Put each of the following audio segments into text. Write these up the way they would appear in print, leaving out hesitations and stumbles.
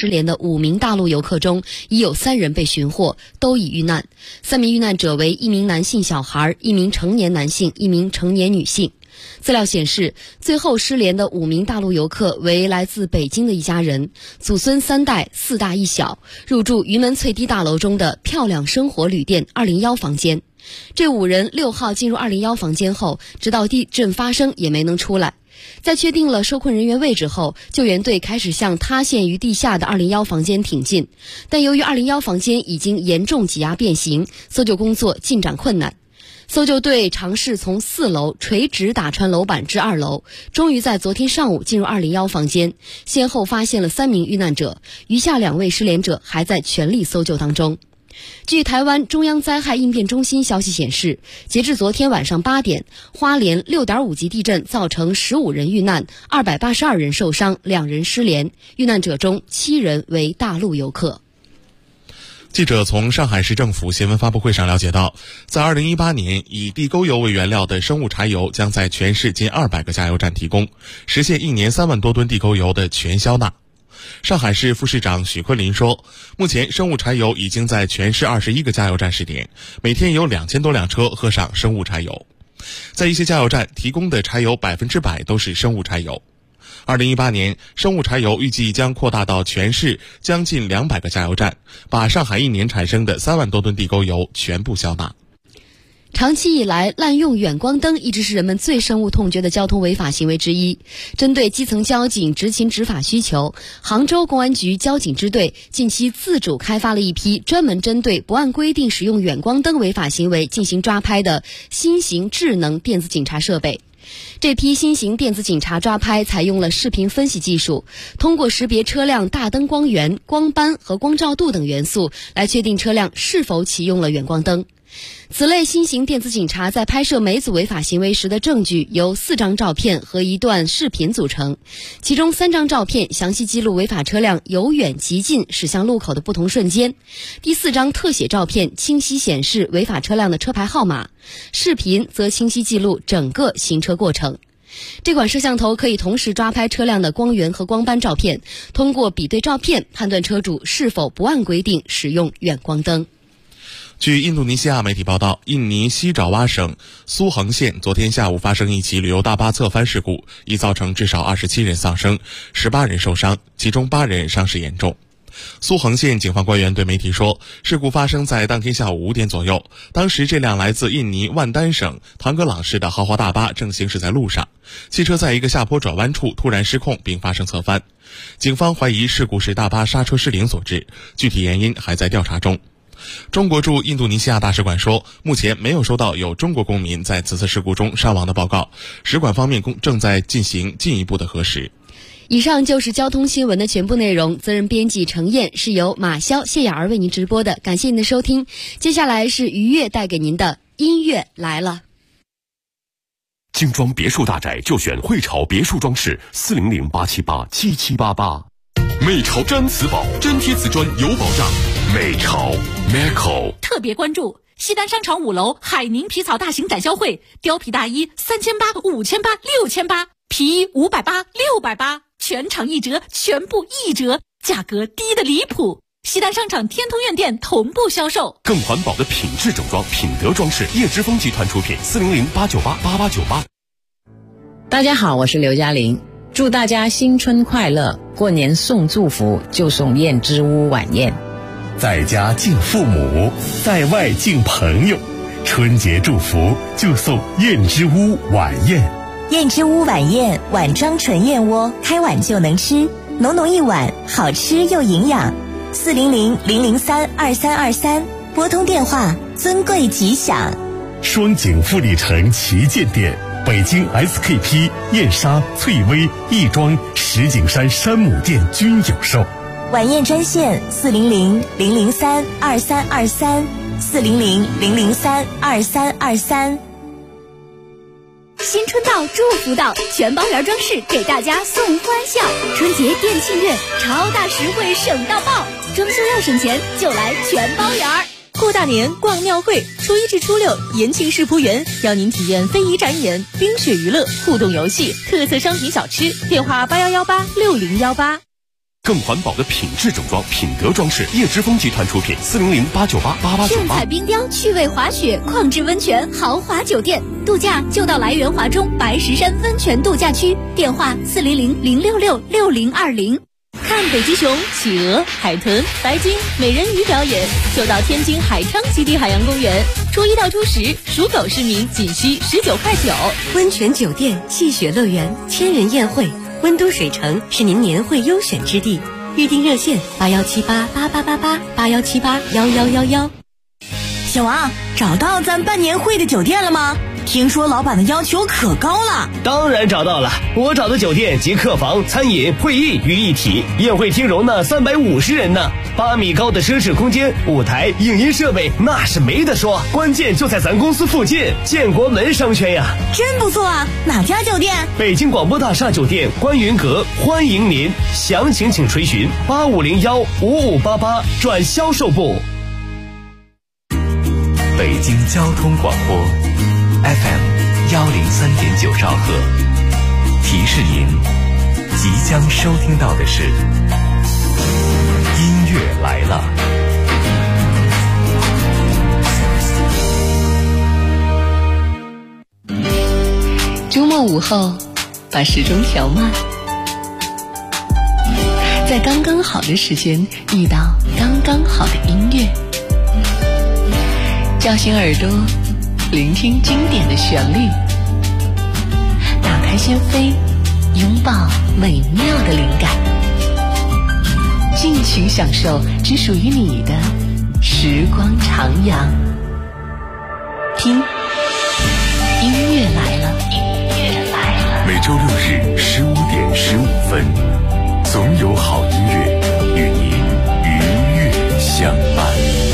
失联的5名大陆游客中，已有3人被寻获，都已遇难。3名遇难者为1名男性小孩、1名成年男性、1名成年女性。资料显示，最后失联的5名大陆游客为来自北京的一家人，祖孙3代，4大1小，入住云门翠堤大楼中的漂亮生活旅店201房间。这5人6号进入201房间后，直到地震发生也没能出来。在确定了受困人员位置后，救援队开始向塌陷于地下的201房间挺进，但由于201房间已经严重挤压变形，搜救工作进展困难。搜救队尝试从4楼垂直打穿楼板至2楼，终于在昨天上午进入201房间，先后发现了3名遇难者，余下2位失联者还在全力搜救当中。据台湾中央灾害应变中心消息显示，截至昨天晚上8点，花莲6.5级地震造成15人遇难，282人受伤，2人失联，遇难者中7人为大陆游客。 记者从上海市政府新闻发布会上了解到，在2018年，以地沟油为原料的生物柴油将在全市近200个加油站提供，实现1年3万多吨地沟油的全销纳。上海市副市长许昆林说，目前生物柴油已经在全市21个加油站试点，每天有2000多辆车喝上生物柴油。在一些加油站提供的柴油100%都是生物柴油。2018年，生物柴油预计将扩大到全市将近200个加油站，把上海1年产生的3万多吨地沟油全部销纳。 长期以来，滥用远光灯一直是人们最深恶痛绝的交通违法行为之一。针对基层交警执勤执法需求，杭州公安局交警支队近期自主开发了一批专门针对不按规定使用远光灯违法行为进行抓拍的新型智能电子警察设备。这批新型电子警察抓拍采用了视频分析技术，通过识别车辆大灯光源、光斑和光照度等元素来确定车辆是否启用了远光灯。此类新型电子警察在拍摄每组违法行为时的证据由4张照片和1段视频组成，其中3张照片详细记录违法车辆由远及近驶向路口的不同瞬间，第4张特写照片清晰显示违法车辆的车牌号码，视频则清晰记录整个行车过程。这款摄像头可以同时抓拍车辆的光源和光斑照片，通过比对照片判断车主是否不按规定使用远光灯。 据印度尼西亚媒体报道，印尼西爪哇省苏恒县昨天下午发生一起旅游大巴侧翻事故，已造成至少27人丧生，18人受伤，其中8人伤势严重。苏恒县警方官员对媒体说，事故发生在当天下午5点左右，当时这辆来自印尼万丹省唐格朗市的豪华大巴正行驶在路上，汽车在一个下坡转弯处突然失控并发生侧翻。警方怀疑事故是大巴刹车失灵所致，具体原因还在调查中。中国驻印度尼西亚大使馆说，目前没有收到有中国公民在此次事故中伤亡的报告，使馆方面正在进行进一步的核实。 以上就是交通新闻的全部内容，责任编辑程燕，是由马潇、谢雅儿为您直播的，感谢您的收听。接下来是愉悦带给您的音乐来了。 精装别墅大宅就选汇潮别墅装饰，400-878-7788。美潮真瓷宝，真贴瓷砖有保障。美潮 Meco 特别关注西单商场5楼海宁皮草大型展销会，貂皮大衣3800、5800、6800，皮衣580、680，全场1折，全部1折，价格低的离谱。西单商场天通苑店同步销售。 更环保的品质整装，品德装饰，叶之峰集团出品，400-898-8898。 大家好，我是刘嘉玲，祝大家新春快乐，过年送祝福就送燕之屋晚宴。 在家敬父母，在外敬朋友，春节祝福就送燕之屋晚宴。 燕之屋晚宴，碗装纯燕窝，开碗就能吃，浓浓一碗，好吃又营养。400-003-2323，拨通电话，尊贵吉祥。 双井富力城旗舰店，北京 SKP、燕莎、翠微、亦庄、石景山山姆店均有售。 晚宴专线400-003-2323，400-003-2323。 新春到，祝福到，全包园装饰给大家送欢笑。春节店庆月，超大实惠省到爆，装修要省钱就来全包园。 过大年逛庙会，初1至初6，延庆世仆园邀您体验非遗展演、冰雪娱乐、互动游戏、特色商品小吃。电话81186018。 更环保的品质整装，品德装饰，叶之峰集团出品，400-898-8898。 炫彩冰雕，趣味滑雪，矿质温泉，豪华酒店，度假就到来源华中白石山温泉度假区，电话400-066-6020。看北极熊、企鹅、海豚、白鲸、美人鱼表演，就到天津海昌基地海洋公园。初1到初10，属狗市民仅需19.9块。 温泉酒店、戏雪乐园、千人宴会，温都水城是您年会优选之地。预订热线8178888881781111。 小王，找到咱办年会的酒店了吗？听说老板的要求可高了。 当然找到了，我找的酒店集客房、餐饮、会议于一体，宴会厅容纳350人呢，8米高的奢侈空间，舞台、影音设备那是没得说，关键就在咱公司附近，建国门商圈呀。 真不错啊，哪家酒店？ 北京广播大厦酒店观云阁，欢迎您，详情请垂询8501-5588转销售部。 北京交通广播 FM103.9兆赫，提示您即将收听到的是音乐来了。 周末午后，把时钟调慢，在刚刚好的时间遇到刚刚好的音乐，叫醒耳朵，聆听经典的旋律，打开心扉，拥抱美妙的灵感，尽情享受只属于你的时光徜徉。听，音乐来了，音乐来了。 每周6日15:15，总有好音乐与您愉悦相伴。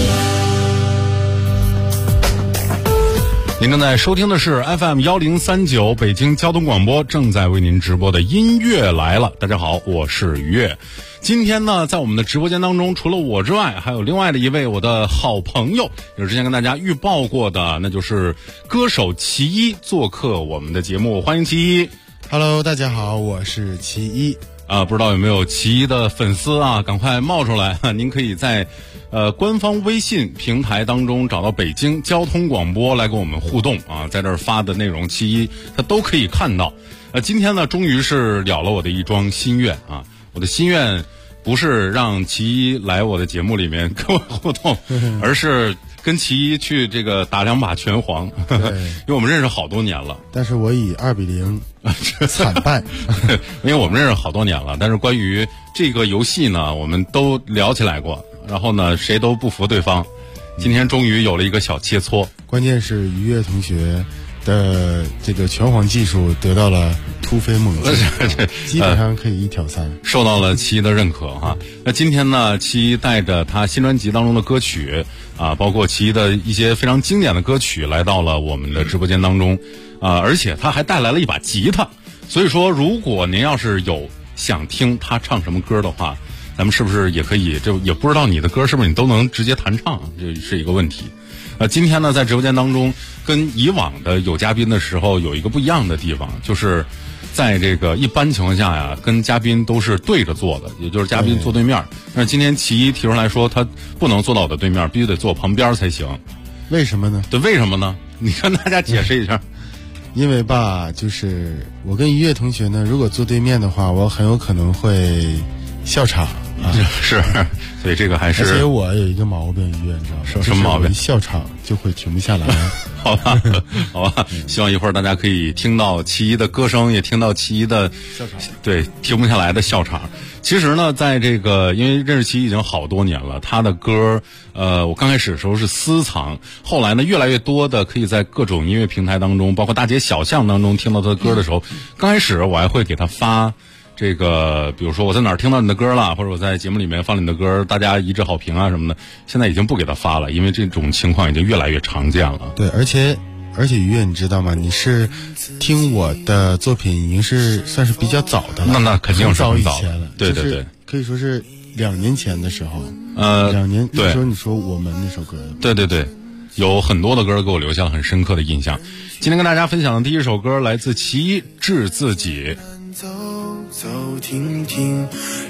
您正在收听的是 FM1039 北京交通广播正在为您直播的音乐来了。大家好，我是于越。今天呢，在我们的直播间当中，除了我之外，还有另外的一位我的好朋友，也是之前跟大家预报过的，那就是歌手齐一做客我们的节目。欢迎齐一。 Hello， 大家好，我是齐一。 不知道有没有齐一的粉丝啊？赶快冒出来！您可以在官方微信平台当中找到北京交通广播来跟我们互动啊，在这儿发的内容，齐一他都可以看到。今天呢，终于是了了我的一桩心愿啊！我的心愿不是让齐一来我的节目里面跟我互动，而是跟齐一去这个打2把拳皇，因为我们认识好多年了。 但是我以2-0惨败， 因为我们认识好多年了。但是关于这个游戏呢，我们都聊起来过，然后呢，谁都不服对方。今天终于有了一个小切磋。 关键是于越同学的这个拳皇技术得到了突飞猛进，基本上可以1挑3， 受到了齐一的认可哈。那今天呢，齐一带着他新专辑当中的歌曲啊，包括齐一的一些非常经典的歌曲，来到了我们的直播间当中而且他还带来了一把吉他。所以说，如果您要是有想听他唱什么歌的话，咱们是不是也可以？这也不知道你的歌是不是你都能直接弹唱，这是一个问题。今天呢，在直播间当中，跟以往的有嘉宾的时候有一个不一样的地方，就是在这个一般情况下呀，跟嘉宾都是对着坐的，也就是嘉宾坐对面。但是今天齐一提出来说，他不能坐到我的对面，必须得坐旁边才行。 为什么呢？ 对，为什么呢？你跟大家解释一下。 因为吧，就是我跟于越同学呢，如果坐对面的话，我很有可能会笑场啊。 是，所以这个还是。 而且我有一个毛病，于越你知道吗？ 什么毛病？ 一笑场就会停不下来。 好吧，好吧，希望一会儿大家可以听到齐一的歌声，也听到齐一的笑场， 对，停不下来的笑场。其实呢，在这个因为认识齐一已经好多年了，他的歌我刚开始的时候是私藏，后来呢越来越多的可以在各种音乐平台当中，包括大街小巷当中听到他的歌的时候，刚开始我还会给他发这个，比如说我在哪儿听到你的歌了，或者我在节目里面放了你的歌，大家一致好评啊什么的。现在已经不给他发了，因为这种情况已经越来越常见了。 对，而且于越你知道吗？你是听我的作品已经是算是比较早的了， 那肯定是很很早以前了。 对对对， 可以说是2年前的时候。2年那时候你说我们那首歌。 对对对，有很多的歌给我留下了很深刻的印象。今天跟大家分享的第一首歌来自齐一，《治自己》。 走走停停，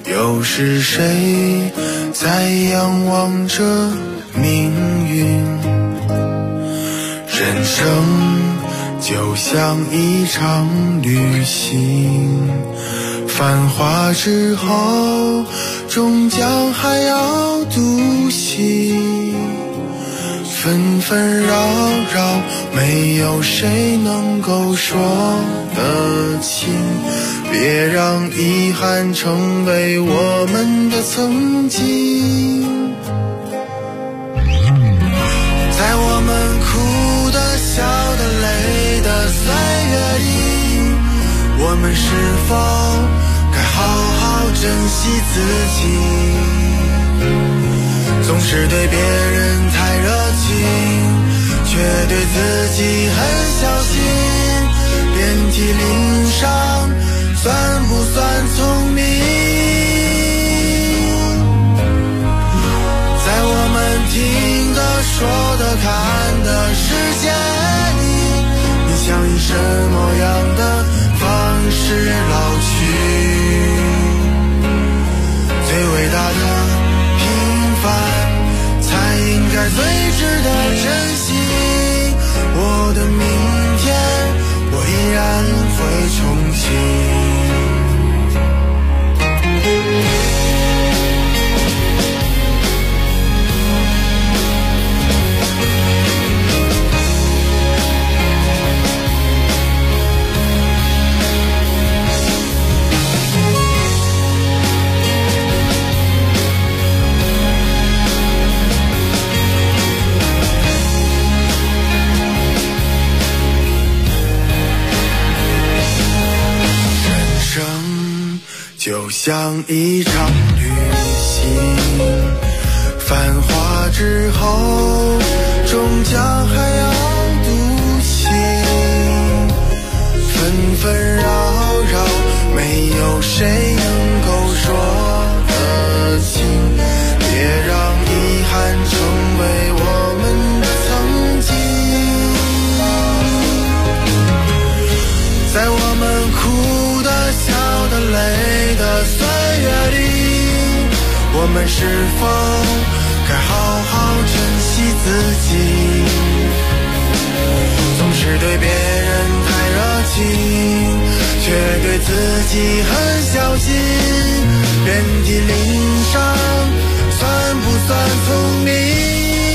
又是谁在仰望着命运？人生就像一场旅行，繁华之后终将还要独行，纷纷扰扰没有谁能够说得清，别让遗憾成为我们的曾经。在我们哭的笑的累的岁月里，我们是否该好好珍惜自己？总是对别人太热情，却对自己很小心，遍体鳞伤算不算聪明？在我们听的说的看的世界里，你想以什么样的方式老去？最伟大的平凡才应该最值得珍惜。我的明天我依然会重启。就像一场旅行，繁华之后终将还要独行，纷纷扰扰没有谁能够说得清，别让遗憾成为我们的曾经。在我们哭的笑的累的岁月里，我们是否该好好珍惜自己？总是对别人太热情，却对自己很小心，遍体鳞伤算不算聪明？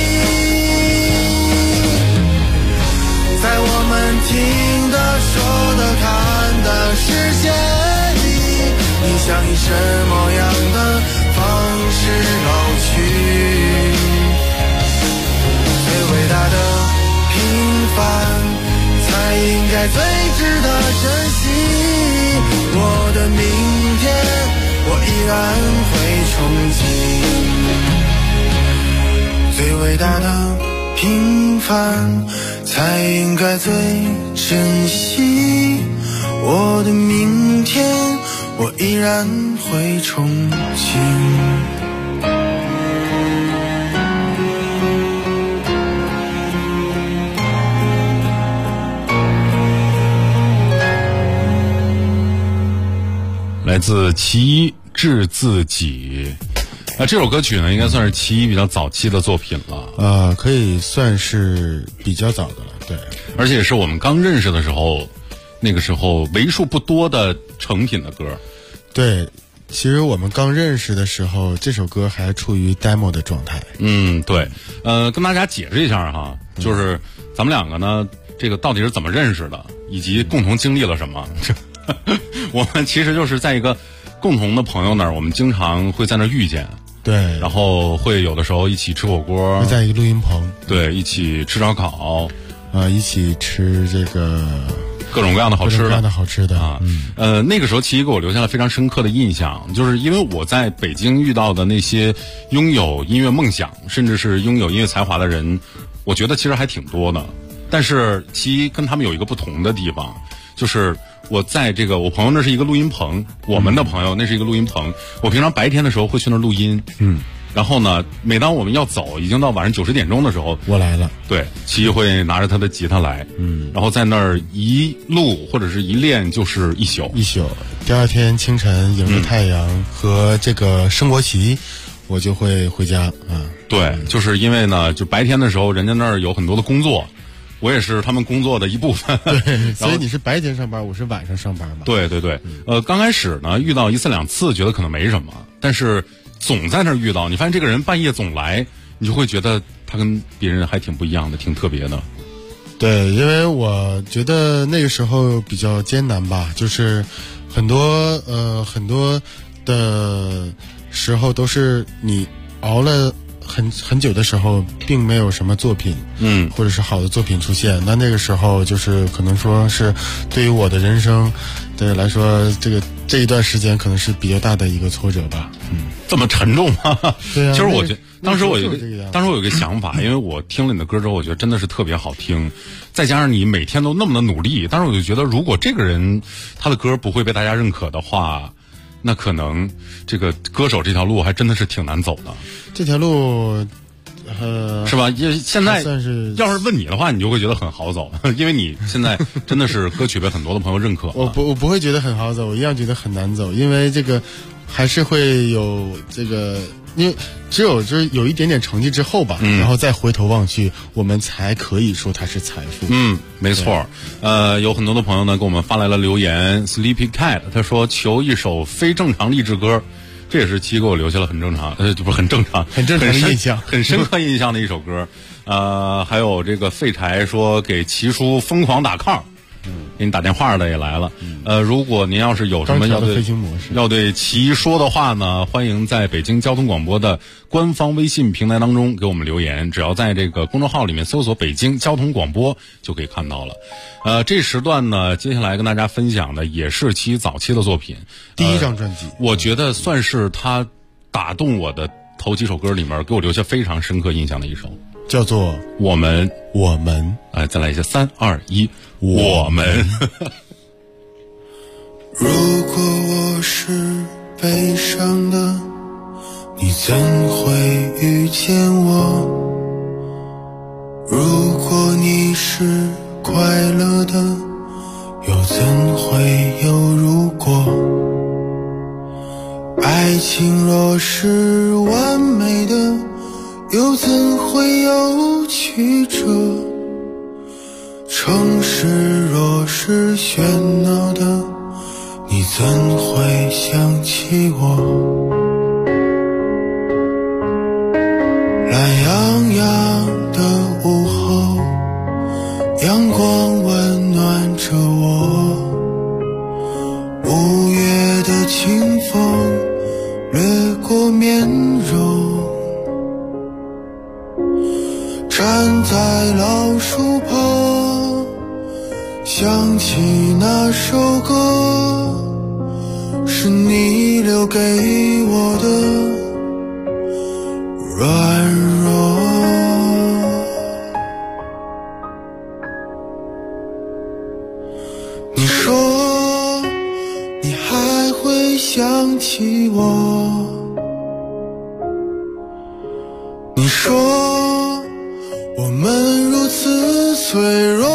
在我们听的说的看的世界里，你想以什么样的方式老去？最伟大的平凡才应该最值得珍惜。我的明天我依然会重启。最伟大的平凡才应该最珍惜。我的明天我依然会重启。 来自其一致自己。这首歌曲呢，应该算是其一比较早期的作品了。 可以算是比较早的了，对。 而且是我们刚认识的时候，那个时候为数不多的成品的歌。 对，其实我们刚认识的时候，这首歌还处于 demo 的状态。 对。跟大家解释一下哈，就是咱们两个呢，这个到底是怎么认识的，以及共同经历了什么。我们其实就是在一个共同的朋友那儿，我们经常会在那儿遇见。 对， 然后会有的时候一起吃火锅， 会在一个录音棚， 对，一起吃烧烤， 一起吃这个各种各样的好吃的啊。 那个时候其实给我留下了非常深刻的印象，就是因为我在北京遇到的那些拥有音乐梦想，甚至是拥有音乐才华的人，我觉得其实还挺多的。但是其一跟他们有一个不同的地方，就是我在这个我朋友那是一个录音棚，我们的朋友那是一个录音棚，我平常白天的时候会去那录音， 然后呢，每当我们要走，已经到晚上9、10点钟的时候， 我来了。 对，七会拿着他的吉他来，然后在那儿一录或者是一练就是一宿。 第二天清晨迎着太阳和这个升国旗，我就会回家啊。 对，就是因为呢，就白天的时候，人家那儿有很多的工作。我也是他们工作的一部分， 对，所以你是白天上班，我是晚上上班嘛。 对对对，刚开始呢遇到1次2次觉得可能没什么，但是总在那儿遇到，你发现这个人半夜总来，你就会觉得他跟别人还挺不一样的，挺特别的。 对，因为我觉得那个时候比较艰难吧，就是很多的时候都是你熬了很久的时候，并没有什么作品，或者是好的作品出现。那个时候就是可能说是对于我的人生来说，这一段时间可能是比较大的一个挫折吧。 这么沉重吗？ 对啊。 其实我觉得当时我有一个想法，因为我听了你的歌之后，我觉得真的是特别好听，再加上你每天都那么的努力，当时我就觉得，如果这个人他的歌不会被大家认可的话，那可能这个歌手这条路还真的是挺难走的。 这条路， 是吧？现在要是问你的话，你就会觉得很好走，因为你现在真的是歌曲被很多的朋友认可。 我不会觉得很好走，我一样觉得很难走，因为这个还是会有这个。因为只有就是有一点点成绩之后吧，然后再回头望去，我们才可以说它是财富。 没错。有很多的朋友呢给我们发来了留言 ，Sleepy Cat 他说求一首非正常励志歌，这也是七给我留下了很正常的印象，很深刻印象的一首歌。还有这个废柴说给齐叔疯狂打 call。给你打电话的也来了，如果您要是有什么要对齐说的话呢，欢迎在北京交通广播的官方微信平台当中给我们留言，只要在这个公众号里面搜索北京交通广播就可以看到了。这时段呢，接下来跟大家分享的也是齐早期的作品， 第一张专辑， 我觉得算是他打动我的头几首歌里面给我留下非常深刻印象的一首， 叫做我们。再来一下3、2、1，我们。 如果我是悲伤的，你怎会遇见我？如果你是快乐的，又怎会有如果？爱情若是完美的，又怎会有曲折？城市若是喧闹的，你怎会想起我？懒洋洋的午后，阳光温暖着我，5月的清风掠过面容，站在老树旁，想起那首歌，是你留给我的软弱。你说你还会想起我，你说我们如此脆弱，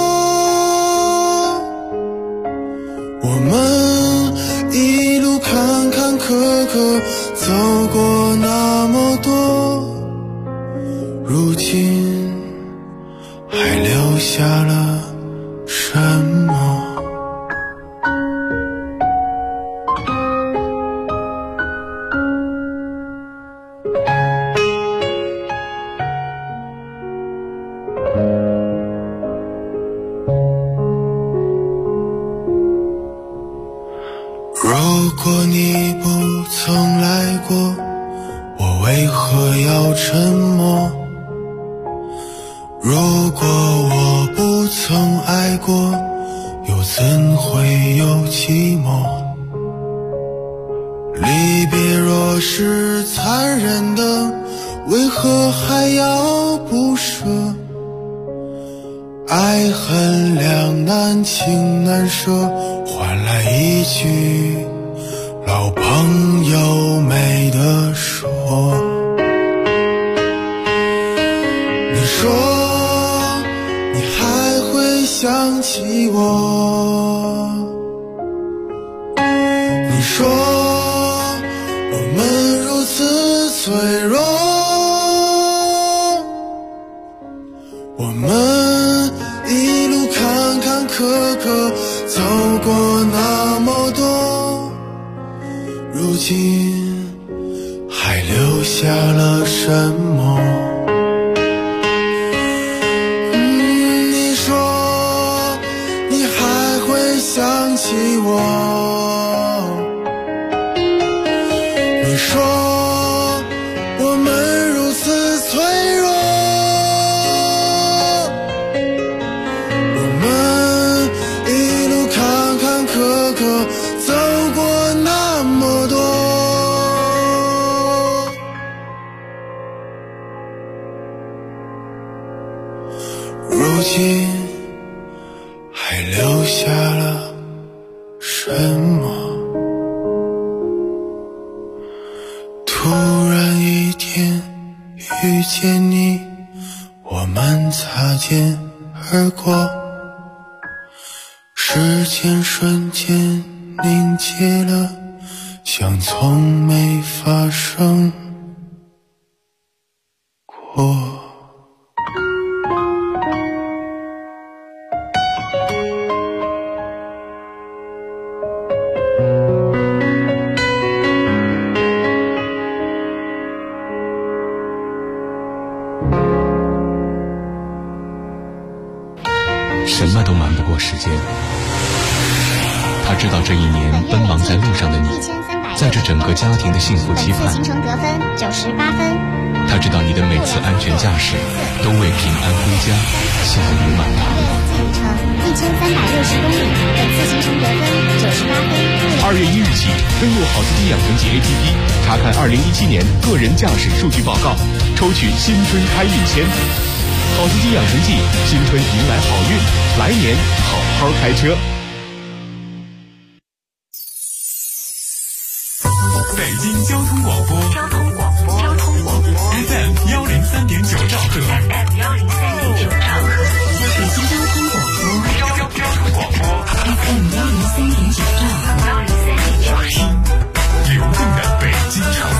我们一路坎坎坷坷走过那么多，如今还留下了什么？如果你不曾来过，我为何要沉默？如果我不曾爱过，又怎会有寂寞？离别若是残忍的，为何还要不舍？爱恨两难，情难舍，换来一句老朋友没得说。 起我。你说我们如此脆弱，我们一路坎坎坷坷走过那么多，如今还留下了什么？你说你还会想起我，你说我们如此脆弱，我们一路坎坎坷坷走过那么多，如今还留下了什么？突然一天遇见你，我们擦肩而过，时间瞬间凝结了，像从没发生过。 什么都瞒不过时间。他知道这一年奔忙在路上的你，在这整个家庭的幸福期盼。 行程得分98分。 他知道你的每次安全驾驶都为平安归家笑语满堂。 里程1360公里，本次行程得分98分。 2月1日起，登录好司机养成记 APP， 查看2017年个人驾驶数据报告，抽取新春开运签。好司机养成记，新春迎来好运，来年好好开车。 北京交通广播FM 103.9兆赫，北京交通广播 FM 103.9兆赫，听流动的北京城。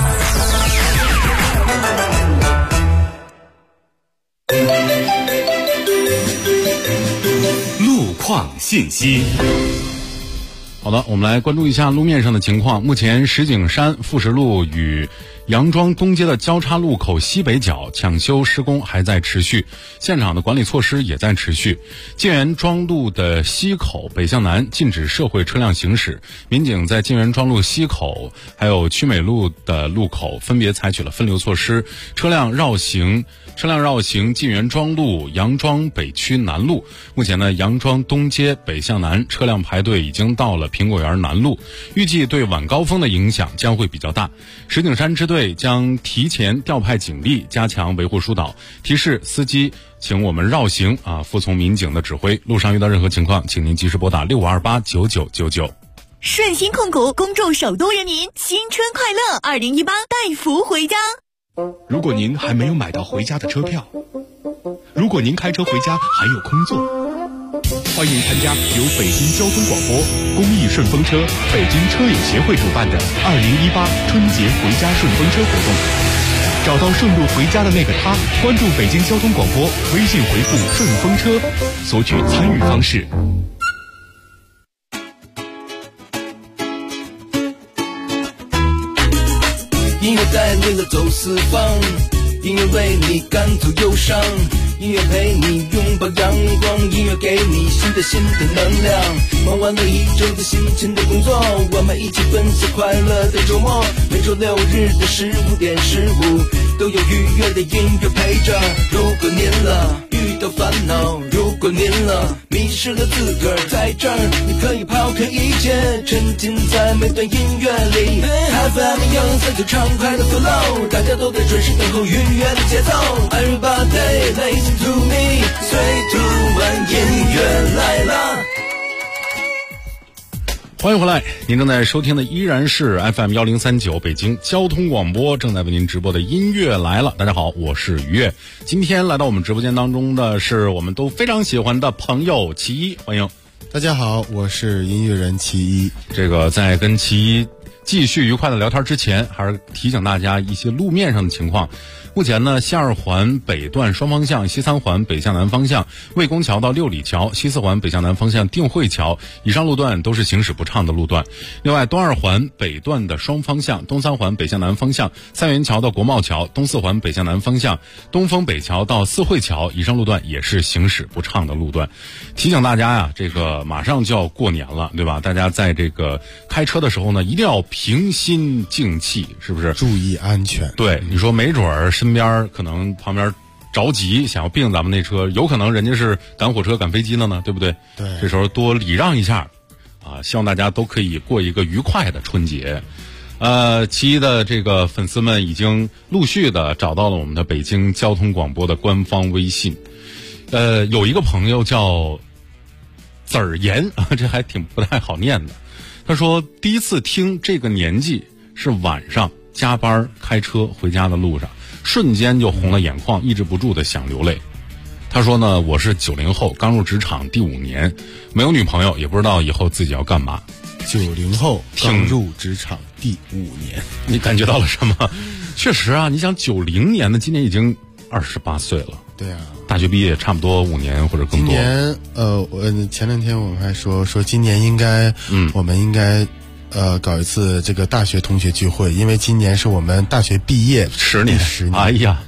路况信息。 好的，我们来关注一下路面上的情况。目前石景山富石路与杨庄东街的交叉路口西北角抢修施工还在持续，现场的管理措施也在持续。晋源庄路的西口北向南禁止社会车辆行驶，民警在晋源庄路西口还有曲美路的路口分别采取了分流措施，车辆绕行晋源庄路、杨庄北区南路。目前呢，杨庄东街北向南车辆排队已经到了苹果园南路，预计对晚高峰的影响将会比较大。石景山支队将提前调派警力，加强维护疏导，提示司机请我们绕行服从民警的指挥。路上遇到任何情况，请您及时拨打65289999。 顺鑫控股恭祝首都人民新春快乐，2018带福回家。 如果您还没有买到回家的车票，如果您开车回家还有空座，欢迎参加由北京交通广播、公益顺风车、北京车友协会主办的2018春节回家顺风车活动。找到顺路回家的那个他，关注北京交通广播，微信回复顺风车，索取参与方式。 音乐带领了走四方，音乐为你赶走忧伤，音乐陪你拥抱阳光，音乐给你新的能量。忙完了一周的辛勤的工作，我们一起分享快乐的周末。每周6日的15点15，都有愉悦的音乐陪着。如果您遇到烦恼，如果您迷失了自个儿，在这儿你可以抛开一切，沉浸在每段音乐里。FM 103就畅快的 flow， 大家都在准时等候愉悦的节奏。Everybody listen to me， 最突然音乐来了。 欢迎回来，您正在收听的依然是 FM1039 北京交通广播正在为您直播的音乐来了。大家好，我是于越。今天来到我们直播间当中的是我们都非常喜欢的朋友齐一，欢迎。 大家好，我是音乐人齐一。 这个在跟齐一继续愉快的聊天之前，还是提醒大家一些路面上的情况。目前呢，西二环北段双方向、西三环北向南方向、魏公桥到六里桥、西四环北向南方向定慧桥以上路段都是行驶不畅的路段。另外，东二环北段的双方向、东三环北向南方向、三元桥到国贸桥、东四环北向南方向、东风北桥到四惠桥以上路段也是行驶不畅的路段。提醒大家呀，这个马上就要过年了，对吧？大家在这个开车的时候呢，一定要平心静气，是不是？ 注意安全。 对，你说没准儿身边可能旁边着急想要并咱们那车，有可能人家是赶火车赶飞机的呢，对不对？ 对， 这时候多礼让一下啊，希望大家都可以过一个愉快的春节。其一的这个粉丝们已经陆续的找到了我们的北京交通广播的官方微信。有一个朋友叫子儿言啊，这还挺不太好念的。他说第一次听这个年纪是晚上加班开车回家的路上，瞬间就红了眼眶，抑制不住的想流泪。他说呢，我是90后，刚入职场第5年，没有女朋友，也不知道以后自己要干嘛。 90后刚入职场第5年， 你感觉到了什么？确实啊，你想90年的今年已经28岁了。 对啊， 大学毕业差不多5年或者更多。 今年我前2天我们还说今年应该，我们应该搞一次这个大学同学聚会，因为今年是我们大学毕业 10年。哎呀，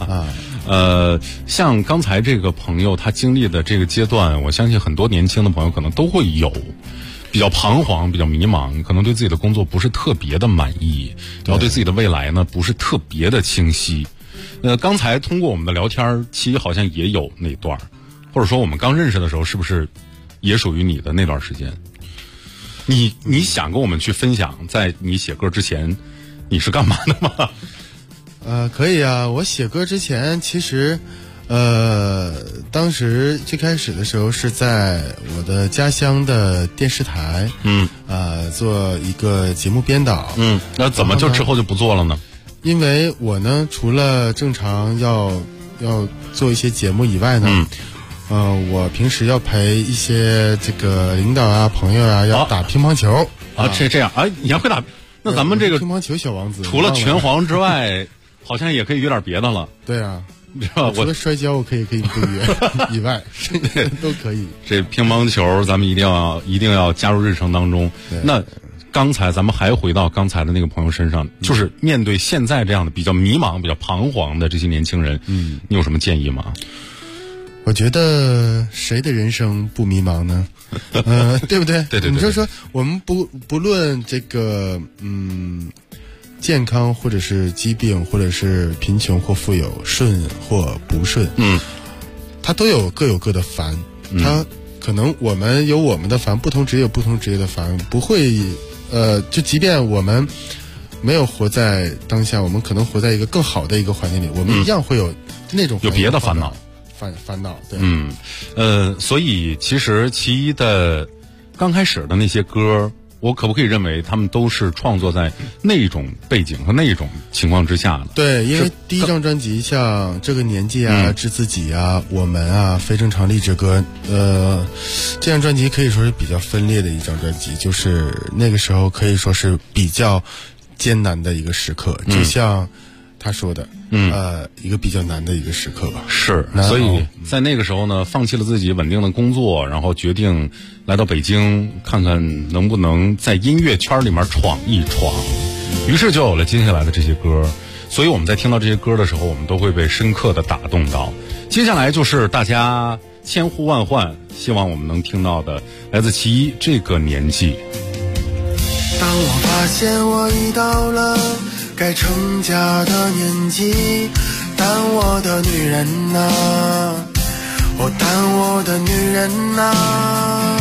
像刚才这个朋友他经历的这个阶段，我相信很多年轻的朋友可能都会有比较彷徨、比较迷茫，可能对自己的工作不是特别的满意，然后对自己的未来呢不是特别的清晰。刚才通过我们的聊天，其实好像也有那段，或者说我们刚认识的时候，是不是也属于你的那段时间？你想跟我们去分享，在你写歌之前，你是干嘛的吗？ 可以啊，我写歌之前其实，当时最开始的时候是在我的家乡的电视台，做一个节目编导。 那怎么就之后就不做了呢？ 因为我呢，除了正常要做一些节目以外呢，我平时要陪一些这个领导啊、朋友啊，要打乒乓球啊。这样啊，你还会打？那咱们这个乒乓球小王子， 除了拳皇之外，好像也可以约点别的了。 对啊， 你知道除了摔跤我可以不约以外，都可以。 这乒乓球咱们一定要加入日程当中。那刚才咱们还回到刚才的那个朋友身上，就是面对现在这样的比较迷茫、比较彷徨的这些年轻人，你有什么建议吗？ 我觉得谁的人生不迷茫呢？对不对？ 对。 你就说我们不论这个健康或者是疾病，或者是贫穷或富有，顺或不顺，它都各有各的烦。它可能我们有我们的烦，不同职业有不同职业的烦，不会就即便我们没有活在当下，我们可能活在一个更好的一个环境里，我们一样会有那种有别的烦恼。 烦恼，对。 所以其实其一的刚开始的那些歌，我可不可以认为他们都是创作在那种背景和那种情况之下的？ 对，因为第一张专辑像这个年纪啊、致自己啊、我们啊、非正常励志歌，这张专辑可以说是比较分裂的一张专辑，就是那个时候可以说是比较艰难的一个时刻，就像他说的，一个比较难的一个时刻吧。 是，所以在那个时候呢，放弃了自己稳定的工作，然后决定来到北京，看看能不能在音乐圈里面闯一闯。于是就有了接下来的这些歌。所以我们在听到这些歌的时候，我们都会被深刻的打动到。接下来就是大家千呼万唤，希望我们能听到的，来自其一这个年纪。 当我发现我已到了该成家的年纪，但我的女人啊，但我的女人啊，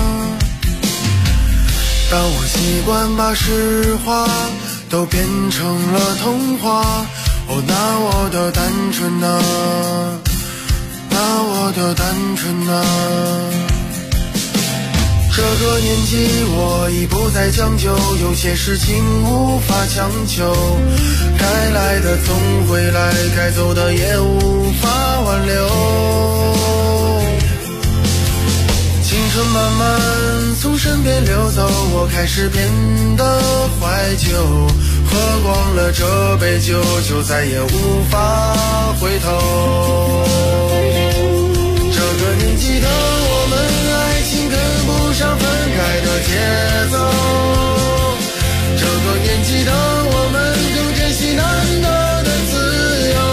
当我习惯把实话都变成了童话，那我的单纯啊，那我的单纯啊， 这个年纪我已不再将就，有些事情无法强求，该来的总会来，该走的也无法挽留。青春慢慢从身边流走，我开始变得怀旧，喝光了这杯酒，就再也无法回头。这个年纪的我们，爱情跟不上分开的节奏，这个年纪的我们更珍惜难得的自由，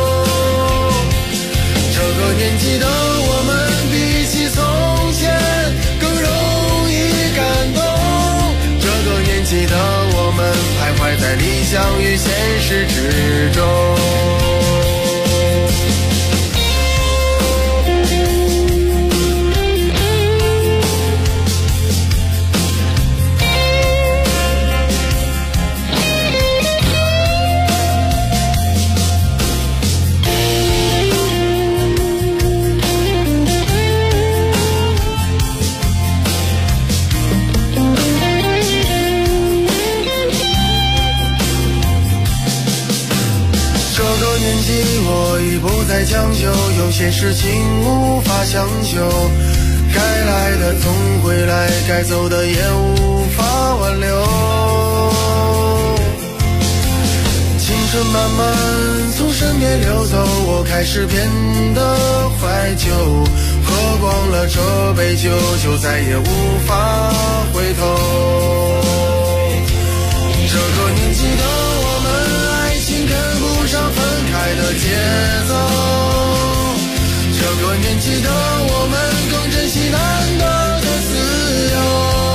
这个年纪的我们比起从前更容易感动，这个年纪的我们徘徊在理想与现实之中。我已不再将就，有些事情无法强求，该来的总会来，该走的也无法挽留。青春慢慢从身边流走，我开始变得怀旧，喝光了这杯酒，就再也无法回头。这个年纪的我们，爱情跟不上分开的节奏，这个年纪的我们更珍惜难得的自由，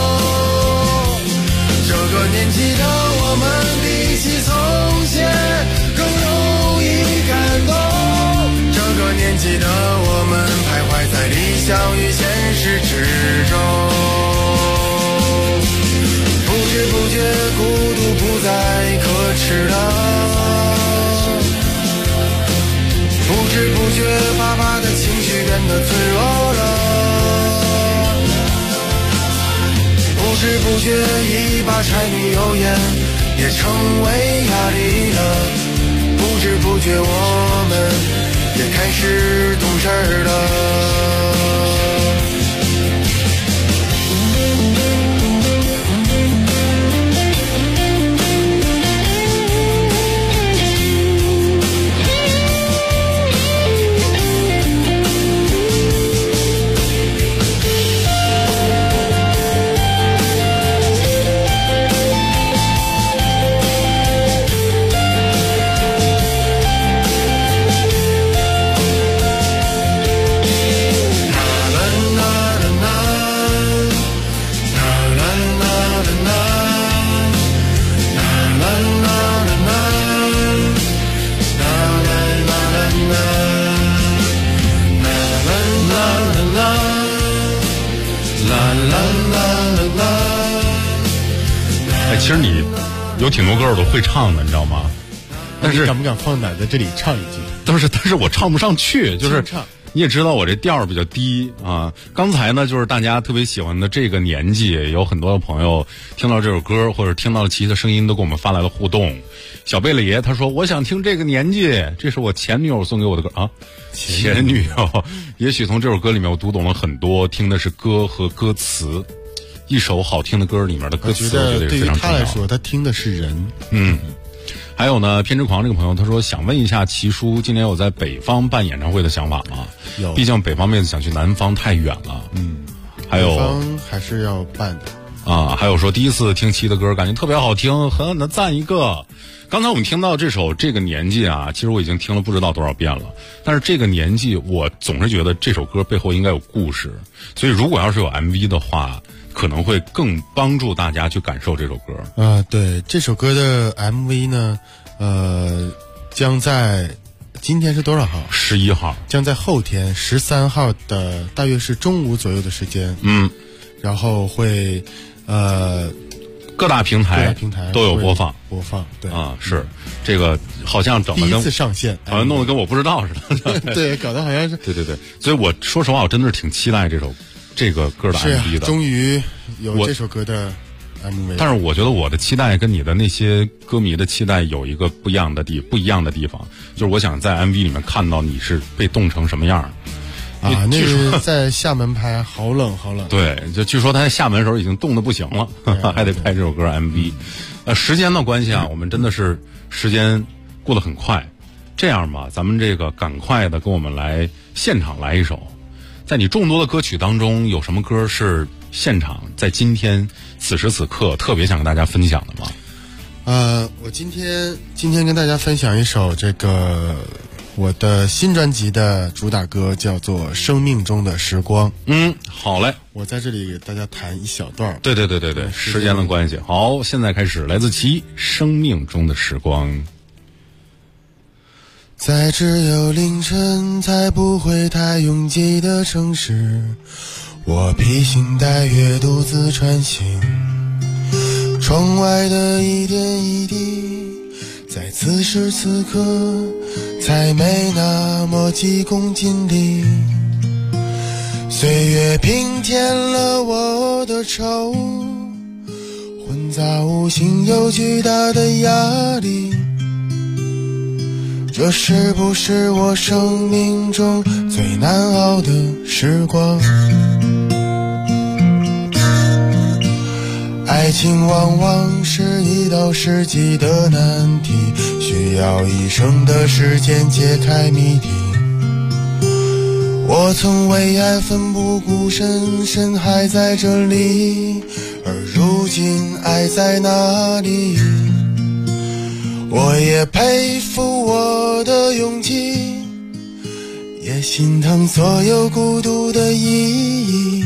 这个年纪的我们比起从前更容易感动，这个年纪的我们徘徊在理想与现实之中，不知不觉孤独不再可耻了，不知不觉爸爸的情绪变得脆弱了，不知不觉一把柴米油盐也成为压力了，不知不觉我们也开始懂事儿了。 其实你有挺多歌我都会唱的，你知道吗？但是敢不敢放胆在这里唱一句？ 但是我唱不上去，就是你也知道我这调比较低啊。刚才呢，就是大家特别喜欢的这个年纪，有很多的朋友听到这首歌或者听到了其他的声音，都给我们发来了互动。小贝勒爷他说：“我想听这个年纪，这是我前女友送给我的歌啊。”前女友，也许从这首歌里面我读懂了很多，听的是歌和歌词。一首好听的歌里面的歌词，我觉得也是非常重要。 对于他来说，他听的是人。 还有呢，偏执狂这个朋友他说，想问一下齐叔，今年有在北方办演唱会的想法吗？ 有， 毕竟北方妹子想去南方太远了。还有北方还是要办的啊。还有说第一次听齐的歌，感觉特别好听，狠狠的赞一个。刚才我们听到这首《这个年纪》啊，其实我已经听了不知道多少遍了。但是这个年纪，我总是觉得这首歌背后应该有故事，所以如果要是有 MV 的话，可能会更帮助大家去感受这首歌。 对，这首歌的 MV 呢，将在今天是多少号 ？11号， 将在后天13号的大约是中午左右的时间。然后会各大平台都有播放。 对是这个好像整的第一次上线， 好像弄得跟我不知道似的。 对，搞得好像是对。所以我说实话，我真的是挺期待这首这个歌的 MV 的。 终于有这首歌的 MV。 但是我觉得我的期待跟你的那些歌迷的期待有一个不一样的地方，就是我想在 MV 里面看到你是被冻成什么样。 啊，那是在厦门拍，好冷好冷。 对，就据说他在厦门的时候已经冻得不行了，还得拍这首歌 MV。时间的关系啊，我们真的是时间过得很快。这样吧，咱们这个赶快的跟我们来现场来一首。在你众多的歌曲当中，有什么歌是现场在今天此时此刻特别想跟大家分享的吗？ 我今天跟大家分享一首这个我的新专辑的主打歌，叫做《生命中的时光》。 好嘞， 我在这里给大家弹一小段。 对，时间的关系。好，现在开始，来自其《生命中的时光》。 在只有凌晨才不会太拥挤的城市，我披星戴月独自穿行，窗外的一点一滴在此时此刻才没那么急功近利。岁月平添了我的愁，混杂无形又巨大的压力，这是不是我生命中最难熬的时光？爱情往往是一道世纪的难题，需要一生的时间解开谜底。我曾为爱奋不顾身，身还在这里，而如今爱在哪里？我也佩服我的勇气，也心疼所有孤独的意义。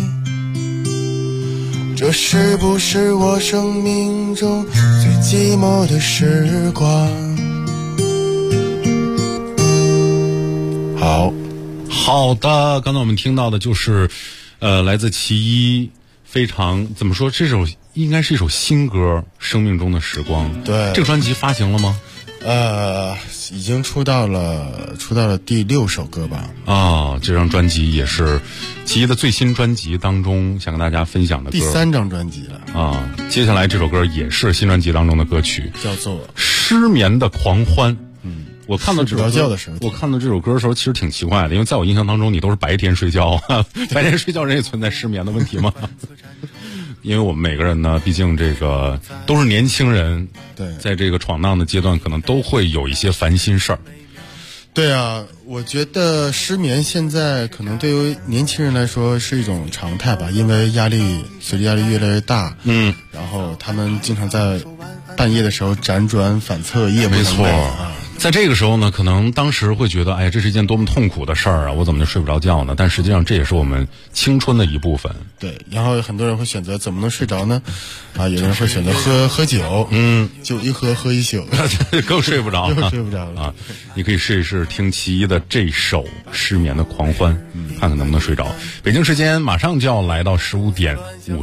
这是不是我生命中最寂寞的时光？ 好的，刚才我们听到的就是来自其一，非常怎么说，这首应该是一首新歌《生命中的时光》。 对， 这个专辑发行了吗？ 已经出到了第6首歌吧。 这张专辑也是其一的最新专辑当中想跟大家分享的歌， 第3张专辑了。 接下来这首歌也是新专辑当中的歌曲， 叫做《 失眠的狂欢》。我看到这首歌的时候，其实挺奇怪的，因为在我印象当中，你都是白天睡觉，白天睡觉人也存在失眠的问题吗？因为我们每个人呢，毕竟这个都是年轻人， 对， 在这个闯荡的阶段，可能都会有一些烦心事儿。 对啊，我觉得失眠现在可能对于年轻人来说是一种常态吧，因为随着压力越来越大，然后他们经常在半夜的时候辗转反侧，夜不能寐。 在这个时候呢，可能当时会觉得，哎呀，这是一件多么痛苦的事儿啊！我怎么就睡不着觉呢？但实际上这也是我们青春的一部分。 对，然后很多人会选择怎么能睡着呢？有人会选择喝酒，酒一喝一宿， 更睡不着， 又睡不着了啊！你可以试一试听其一的这首《失眠的狂欢》，看看能不能睡着。北京时间马上就要来到15点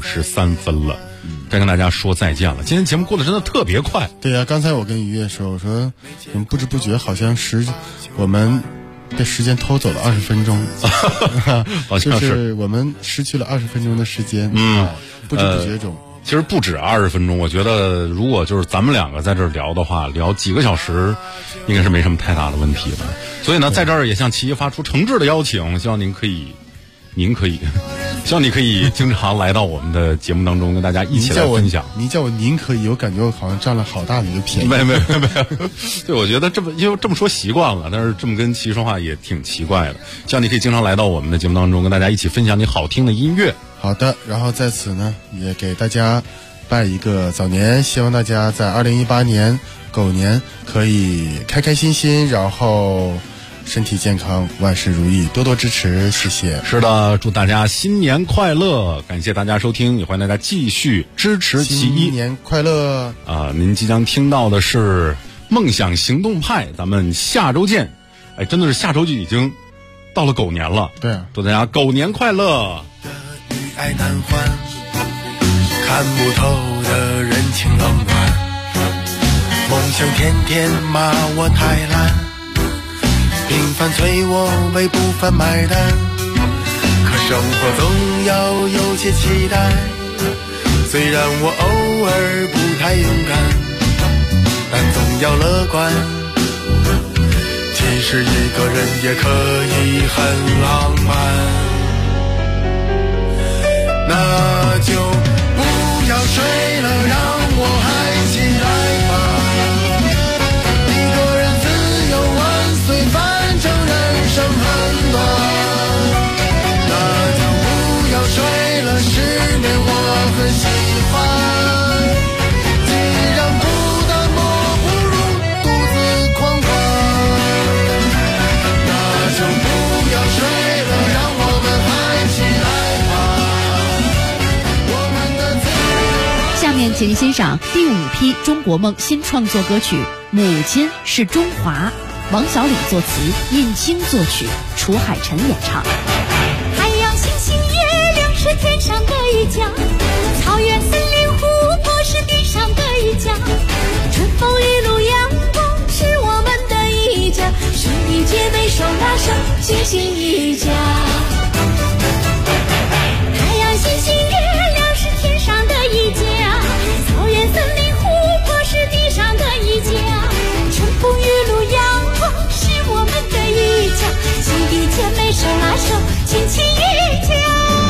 53分了。该跟大家说再见了。今天节目过得真的特别快。 对呀，刚才我跟于越说，我说不知不觉好像我们被时间偷走了20分钟， 好像就是我们失去了20分钟的时间，不知不觉中。 其实不止20分钟，我觉得如果就是咱们两个在这儿聊的话，聊几个小时，应该是没什么太大的问题的。所以呢，在这儿也向其一发出诚挚的邀请，希望您可以，希望你可以经常来到我们的节目当中，跟大家一起来分享。 您叫我您可以，我感觉我好像占了好大的一个便宜。 没有。对，我觉得因为这么说习惯了，但是这么跟其说话也挺奇怪的。希望你可以经常来到我们的节目当中，跟大家一起分享你好听的音乐。 好的，然后在此呢，也给大家拜一个早年，希望大家在2018年狗年可以开开心心，然后身体健康，万事如意，多多支持，谢谢。 是的，祝大家新年快乐！感谢大家收听，也欢迎大家继续支持其一。 新年快乐！ 您即将听到的是梦想行动派，咱们下周见。真的是下周就已经到了狗年了。 对啊， 祝大家狗年快乐！ 与爱难欢，看不透的人情冷暖，梦想天天骂我太懒，平凡催我为不凡买单，可生活总要有些期待，虽然我偶尔不太勇敢，但总要乐观。其实一个人也可以很浪漫，那就不要睡了，让我嗨起来吧。一个人自由万岁，反正人生很短。睡了10年我很喜欢，既然不淡漠不如独自狂欢，那就不要睡了，让我们嗨起来吧，我们的自由。 下面请您欣赏第5批中国梦新创作歌曲《母亲是中华》，王小礼作词，尹清作曲，楚海晨演唱。 是天上的一家，草原森林湖泊是地上的一家，春风雨露阳光是我们的一家，兄弟姐妹手拉手心心一家。太阳星星月亮是天上的一家，草原森林湖泊是地上的一家，春风雨露阳光是我们的一家，兄弟姐妹手拉手亲亲一家。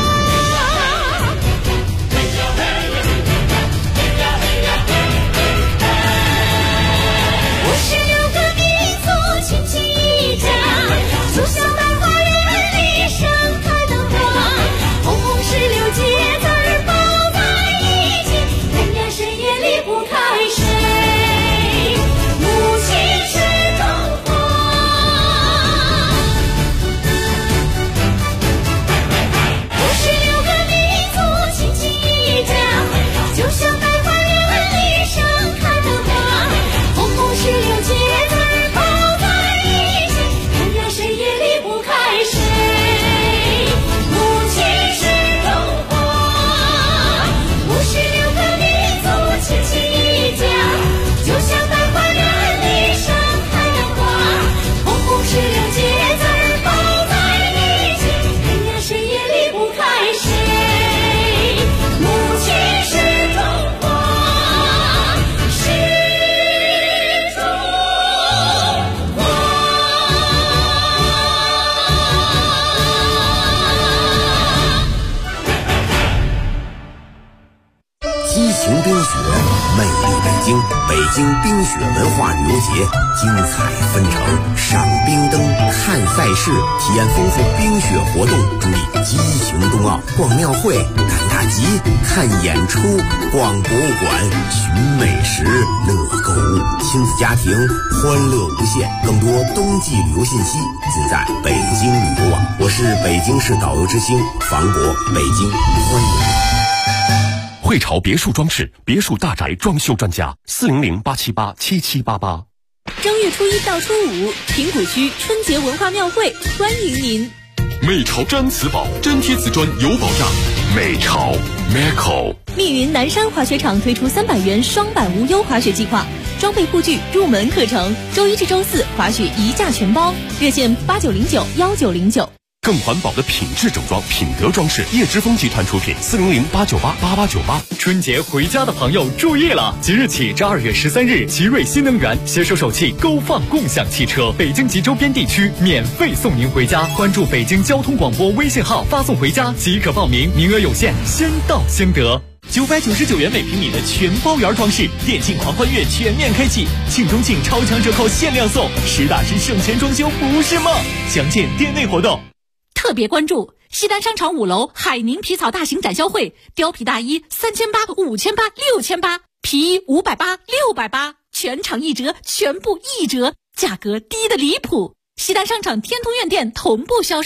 就像在花园里盛开的花，红红石榴结籽儿抱在一起，人呀谁也离不开谁，母亲是中华。56个民族亲亲一家，就像在花园里盛开的花，红红石榴结籽儿抱在一起，人呀谁也离不开谁，母亲是中华。56个民族亲亲一家，就像在花园里盛开的花，红红石榴结籽儿抱在一起，人呀谁也离不开谁，母亲是中华，是中华。 激情冰雪，魅力北京，北京冰雪文化旅游节精彩纷呈，赏冰灯，看赛事，体验丰富冰雪活动，注意激情冬奥，逛庙会，赶大集，看演出，逛博物馆，寻美食，乐购物，亲子家庭欢乐无限。更多冬季旅游信息尽在北京旅游网。我是北京市导游之星房博，北京欢迎。 汇潮别墅装饰，别墅大宅装修专家，400-878-7788。 正月初1到初5，平谷区春节文化庙会欢迎您。 美潮毡瓷宝，真贴瓷砖有保障。美潮 Meco。 密云南山滑雪场推出300元双板无忧滑雪计划，装备护具、入门课程，周1至周4滑雪1价全包，热线89091909。 更环保的品质整装，品德装饰，叶之峰集团出品，400-898-8898。 春节回家的朋友注意了，即日起至2月13日，奇瑞新能源携手首汽勾放共享汽车，北京及周边地区免费送您回家。关注北京交通广播微信号，发送回家即可报名，名额有限，先到先得。999元每平米的全包圆装饰，电信狂欢月全面开启，庆中庆超强折扣限量送，实打实省钱装修不是梦。详见店内活动。 特别关注西单商场5楼海宁皮草大型展销会，貂皮大衣3800、5800、6800，皮衣580、680，全场1折，全部1折，价格低得离谱。西单商场天通苑店同步销售。